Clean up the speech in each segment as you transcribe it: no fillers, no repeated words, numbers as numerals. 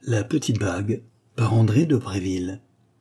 La petite bague par André de Bréville.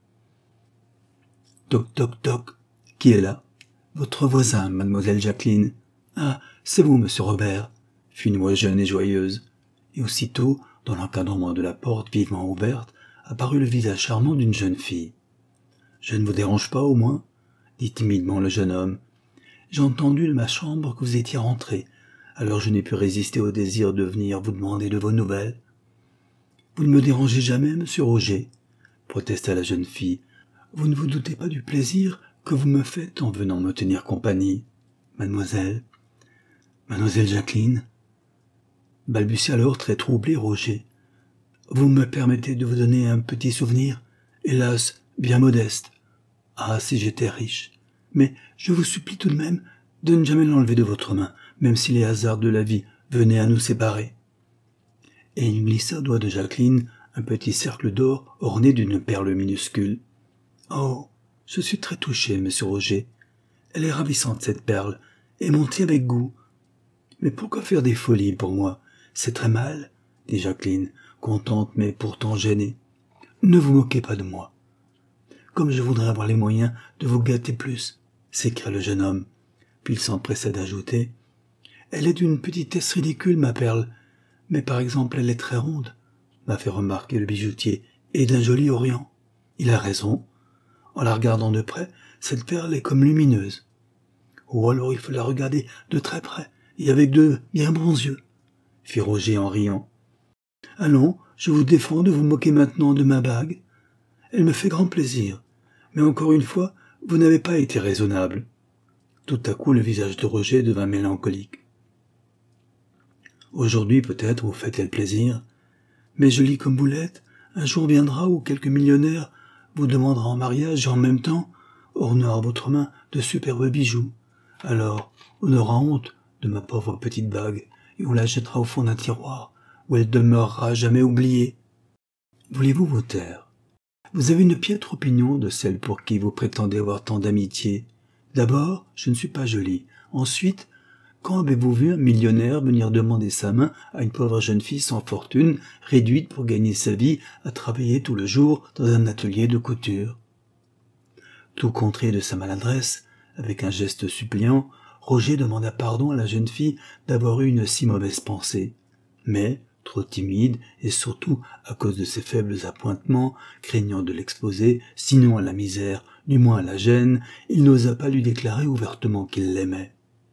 Toc toc toc. Qui est là? Votre voisin, mademoiselle Jacqueline. Ah, c'est vous, monsieur Robert, fit une voix jeune et joyeuse. Et aussitôt, dans l'encadrement de la porte vivement ouverte, apparut le visage charmant d'une jeune fille. Je ne vous dérange pas, au moins? Dit timidement le jeune homme. J'ai entendu de ma chambre que vous étiez rentré, alors je n'ai pu résister au désir de venir vous demander de vos nouvelles. Vous ne me dérangez jamais, monsieur Roger, protesta la jeune fille. Vous ne vous doutez pas du plaisir que vous me faites en venant me tenir compagnie, mademoiselle Jacqueline, balbutia alors très troublé Roger. Vous me permettez de vous donner un petit souvenir, hélas, bien modeste. Ah, si j'étais riche. Mais je vous supplie tout de même de ne jamais l'enlever de votre main, même si les hasards de la vie venaient à nous séparer. Et il glissa au doigt de Jacqueline un petit cercle d'or orné d'une perle minuscule. Oh, je suis très touché, monsieur Roger. Elle est ravissante, cette perle, et montée avec goût. Mais pourquoi faire des folies pour moi? C'est très mal, dit Jacqueline, contente mais pourtant gênée. Ne vous moquez pas de moi. Comme je voudrais avoir les moyens de vous gâter plus, s'écria le jeune homme. Puis il s'empressa d'ajouter. Elle est d'une petitesse ridicule, ma perle. Mais par exemple, elle est très ronde, m'a fait remarquer le bijoutier, et d'un joli orient. Il a raison. En la regardant de près, cette perle est comme lumineuse. Ou alors il faut la regarder de très près, et avec de bien bons yeux, fit Roger en riant. Allons, je vous défends de vous moquer maintenant de ma bague. Elle me fait grand plaisir, mais encore une fois, vous n'avez pas été raisonnable. Tout à coup, le visage de Roger devint mélancolique. Aujourd'hui, peut-être, vous faites-elle plaisir, mais jolie comme vous l'êtes, un jour viendra où quelque millionnaire vous demandera en mariage et en même temps ornera votre main de superbes bijoux. Alors, on aura honte de ma pauvre petite bague et on la jettera au fond d'un tiroir où elle demeurera jamais oubliée. Voulez-vous vous taire? Vous avez une piètre opinion de celle pour qui vous prétendez avoir tant d'amitié. D'abord, je ne suis pas jolie. Ensuite, quand avez-vous vu un millionnaire venir demander sa main à une pauvre jeune fille sans fortune, réduite pour gagner sa vie à travailler tout le jour dans un atelier de couture? Tout contré de sa maladresse, avec un geste suppliant, Roger demanda pardon à la jeune fille d'avoir eu une si mauvaise pensée. Mais, trop timide, et surtout à cause de ses faibles appointements, craignant de l'exposer, sinon à la misère, du moins à la gêne, il n'osa pas lui déclarer ouvertement qu'il l'aimait.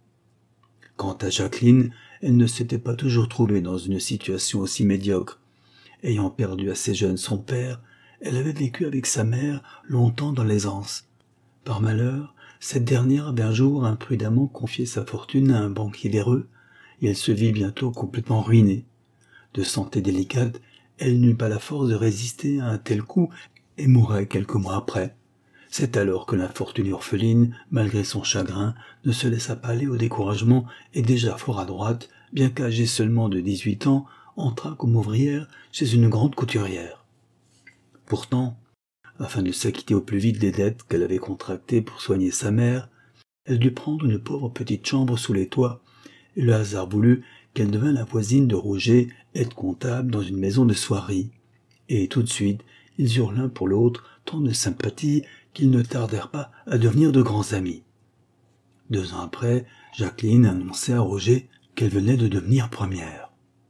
Quant à Jacqueline, elle ne s'était pas toujours trouvée dans une situation aussi médiocre. Ayant perdu assez jeune son père, elle avait vécu avec sa mère longtemps dans l'aisance. Par malheur, cette dernière avait un jour imprudemment confié sa fortune à un banquier véreux, et elle se vit bientôt complètement ruinée. De santé délicate, elle n'eut pas la force de résister à un tel coup et mourait quelques mois après. C'est alors que l'infortunée orpheline, malgré son chagrin, ne se laissa pas aller au découragement et déjà fort adroite, bien qu'âgée seulement de 18 ans, entra comme ouvrière chez une grande couturière. Pourtant, afin de s'acquitter au plus vite des dettes qu'elle avait contractées pour soigner sa mère, elle dut prendre une pauvre petite chambre sous les toits, et le hasard voulut qu'elle devint la voisine de Roger, aide-comptable dans une maison de soierie. Et tout de suite, ils eurent l'un pour l'autre tant de sympathie qu'ils ne tardèrent pas à devenir de grands amis. 2 ans après, Jacqueline annonçait à Roger qu'elle venait de devenir première.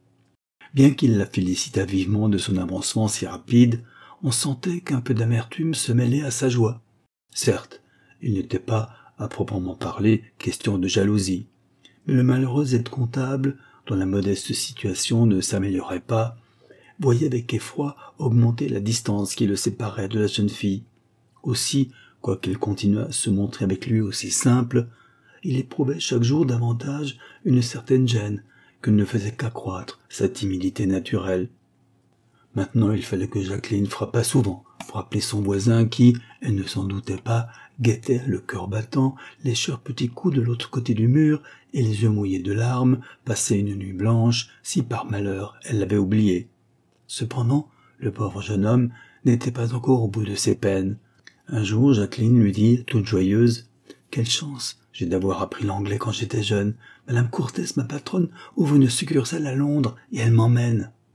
Bien qu'il la félicitât vivement de son avancement si rapide, on sentait qu'un peu d'amertume se mêlait à sa joie. Certes, il n'était pas, à proprement parler, question de jalousie, mais le malheureux aide-comptable, dont la modeste situation ne s'améliorait pas, voyait avec effroi augmenter la distance qui le séparait de la jeune fille. Aussi, quoiqu'il continuât à se montrer avec lui aussi simple, il éprouvait chaque jour davantage une certaine gêne que ne faisait qu'accroître sa timidité naturelle. Maintenant, il fallait que Jacqueline frappât souvent pour appeler son voisin qui, elle ne s'en doutait pas, guettait, le cœur battant, les chers petits coups de l'autre côté du mur et les yeux mouillés de larmes, passait une nuit blanche si par malheur elle l'avait oublié. Cependant, le pauvre jeune homme n'était pas encore au bout de ses peines. Un jour, Jacqueline lui dit, toute joyeuse, « Quelle chance j'ai d'avoir appris l'anglais quand j'étais jeune. Madame Courtès, ma patronne, ouvre une succursale à Londres et elle m'emmène. »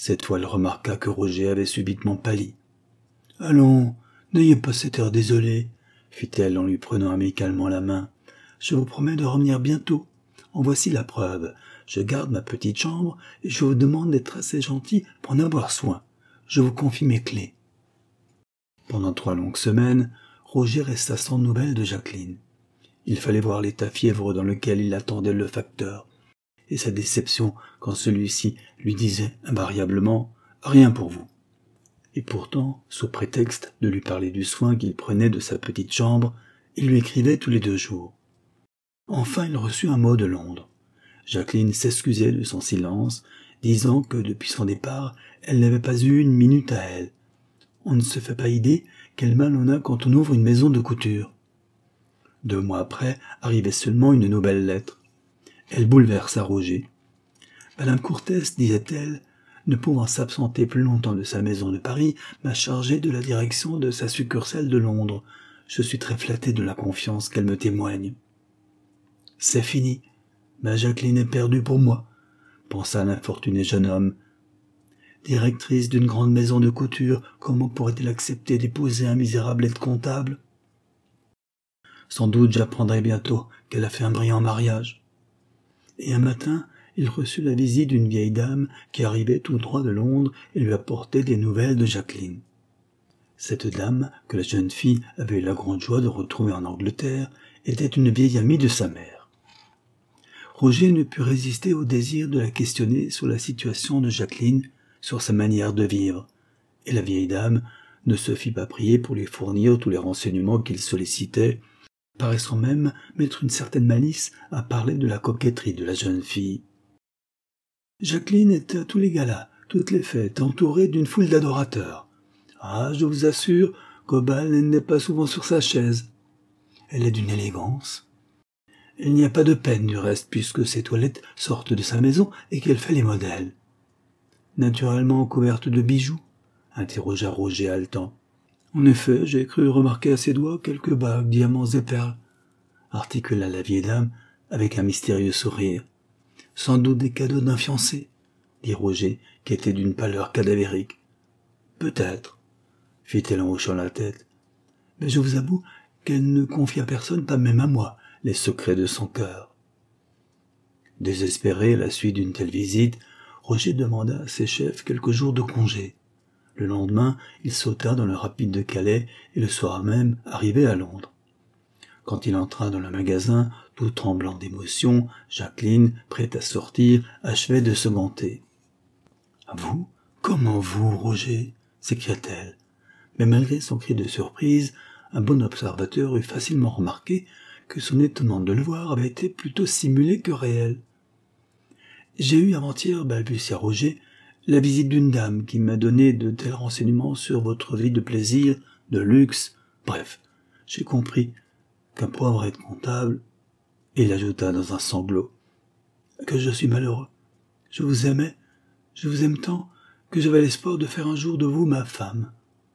Cette fois, elle remarqua que Roger avait subitement pâli. « Allons, n'ayez pas cet air désolé, » fit-elle en lui prenant amicalement la main. « Je vous promets de revenir bientôt. En voici la preuve. Je garde ma petite chambre et je vous demande d'être assez gentil pour en avoir soin. Je vous confie mes clés. » Pendant 3 longues semaines, Roger resta sans nouvelles de Jacqueline. Il fallait voir l'état fiévreux dans lequel il attendait le facteur, et sa déception quand celui-ci lui disait invariablement « rien pour vous ». Et pourtant, sous prétexte de lui parler du soin qu'il prenait de sa petite chambre, il lui écrivait tous les 2 jours. Enfin, il reçut un mot de Londres. Jacqueline s'excusait de son silence, disant que depuis son départ, elle n'avait pas eu une minute à elle. On ne se fait pas idée quel mal on a quand on ouvre une maison de couture. 2 mois après, arrivait seulement une nouvelle lettre. Elle bouleversa Roger. Madame Courtès, disait-elle, ne pouvant s'absenter plus longtemps de sa maison de Paris, m'a chargé de la direction de sa succursale de Londres. Je suis très flatté de la confiance qu'elle me témoigne. C'est fini. Ma Jacqueline est perdue pour moi, pensa l'infortuné jeune homme. Directrice d'une grande maison de couture, comment pourrait-elle accepter d'épouser un misérable aide comptable? Sans doute j'apprendrai bientôt qu'elle a fait un brillant mariage. Et un matin, il reçut la visite d'une vieille dame qui arrivait tout droit de Londres et lui apportait des nouvelles de Jacqueline. Cette dame, que la jeune fille avait eu la grande joie de retrouver en Angleterre, était une vieille amie de sa mère. Roger ne put résister au désir de la questionner sur la situation de Jacqueline, sur sa manière de vivre, et la vieille dame ne se fit pas prier pour lui fournir tous les renseignements qu'il sollicitait, paraissant même mettre une certaine malice à parler de la coquetterie de la jeune fille. Jacqueline était à tous les galas, toutes les fêtes, entourée d'une foule d'adorateurs. Ah, je vous assure qu'au bal, elle n'est pas souvent sur sa chaise. Elle est d'une élégance. Il n'y a pas de peine du reste, puisque ses toilettes sortent de sa maison et qu'elle fait les modèles. Naturellement couvertes de bijoux, interrogea Roger haletant. En effet, j'ai cru remarquer à ses doigts quelques bagues, diamants et perles, articula la vieille dame avec un mystérieux sourire. Sans doute des cadeaux d'un fiancé, dit Roger, qui était d'une pâleur cadavérique. Peut-être, fit-elle en hochant la tête, mais je vous avoue qu'elle ne confie à personne, pas même à moi, les secrets de son cœur. Désespéré à la suite d'une telle visite, Roger demanda à ses chefs quelques jours de congé. Le lendemain, il sauta dans le rapide de Calais et le soir même arrivait à Londres. Quand il entra dans le magasin, tout tremblant d'émotion, Jacqueline, prête à sortir, achevait de se ganter. « Vous? Comment vous, Roger ?» s'écria-t-elle. Mais malgré son cri de surprise, un bon observateur eut facilement remarqué que son étonnement de le voir avait été plutôt simulé que réel. « J'ai eu avant-hier, balbutia Roger, la visite d'une dame qui m'a donné de tels renseignements sur votre vie de plaisir, de luxe, bref, j'ai compris qu'un pauvre aide comptable, et il ajouta dans un sanglot, que je suis malheureux. Je vous aimais, je vous aime tant, que j'avais l'espoir de faire un jour de vous ma femme.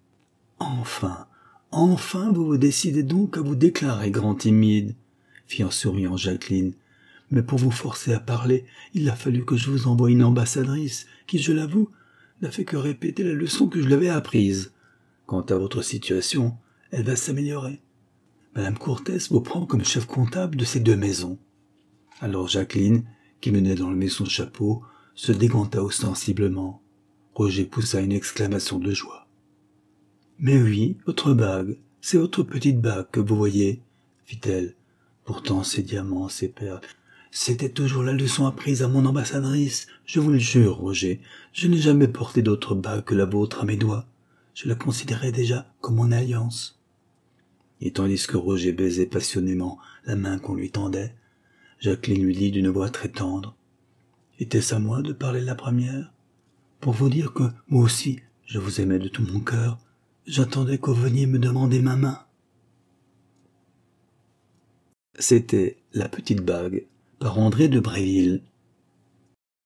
Enfin, vous vous décidez donc à vous déclarer, grand timide, fit en souriant Jacqueline. Mais pour vous forcer à parler, il a fallu que je vous envoie une ambassadrice, qui, je l'avoue, n'a fait que répéter la leçon que je lui avais apprise. Quant à votre situation, elle va s'améliorer. Madame Courtès vous prend comme chef comptable de ces 2 maisons. Alors Jacqueline, qui menait dans le nez son chapeau, se déganta ostensiblement. Roger poussa une exclamation de joie. « Mais oui, votre bague, c'est votre petite bague que vous voyez, » fit-elle. « Pourtant ces diamants, ces perles, c'était toujours la leçon apprise à mon ambassadrice. Je vous le jure, Roger, je n'ai jamais porté d'autre bague que la vôtre à mes doigts. Je la considérais déjà comme mon alliance. » Et tandis que Roger baisait passionnément la main qu'on lui tendait, Jacqueline lui dit d'une voix très tendre. « Était-ce à moi de parler la première? Pour vous dire que, moi aussi, je vous aimais de tout mon cœur. J'attendais que vous veniez me demander ma main. » C'était La petite bague, par André de Bréville.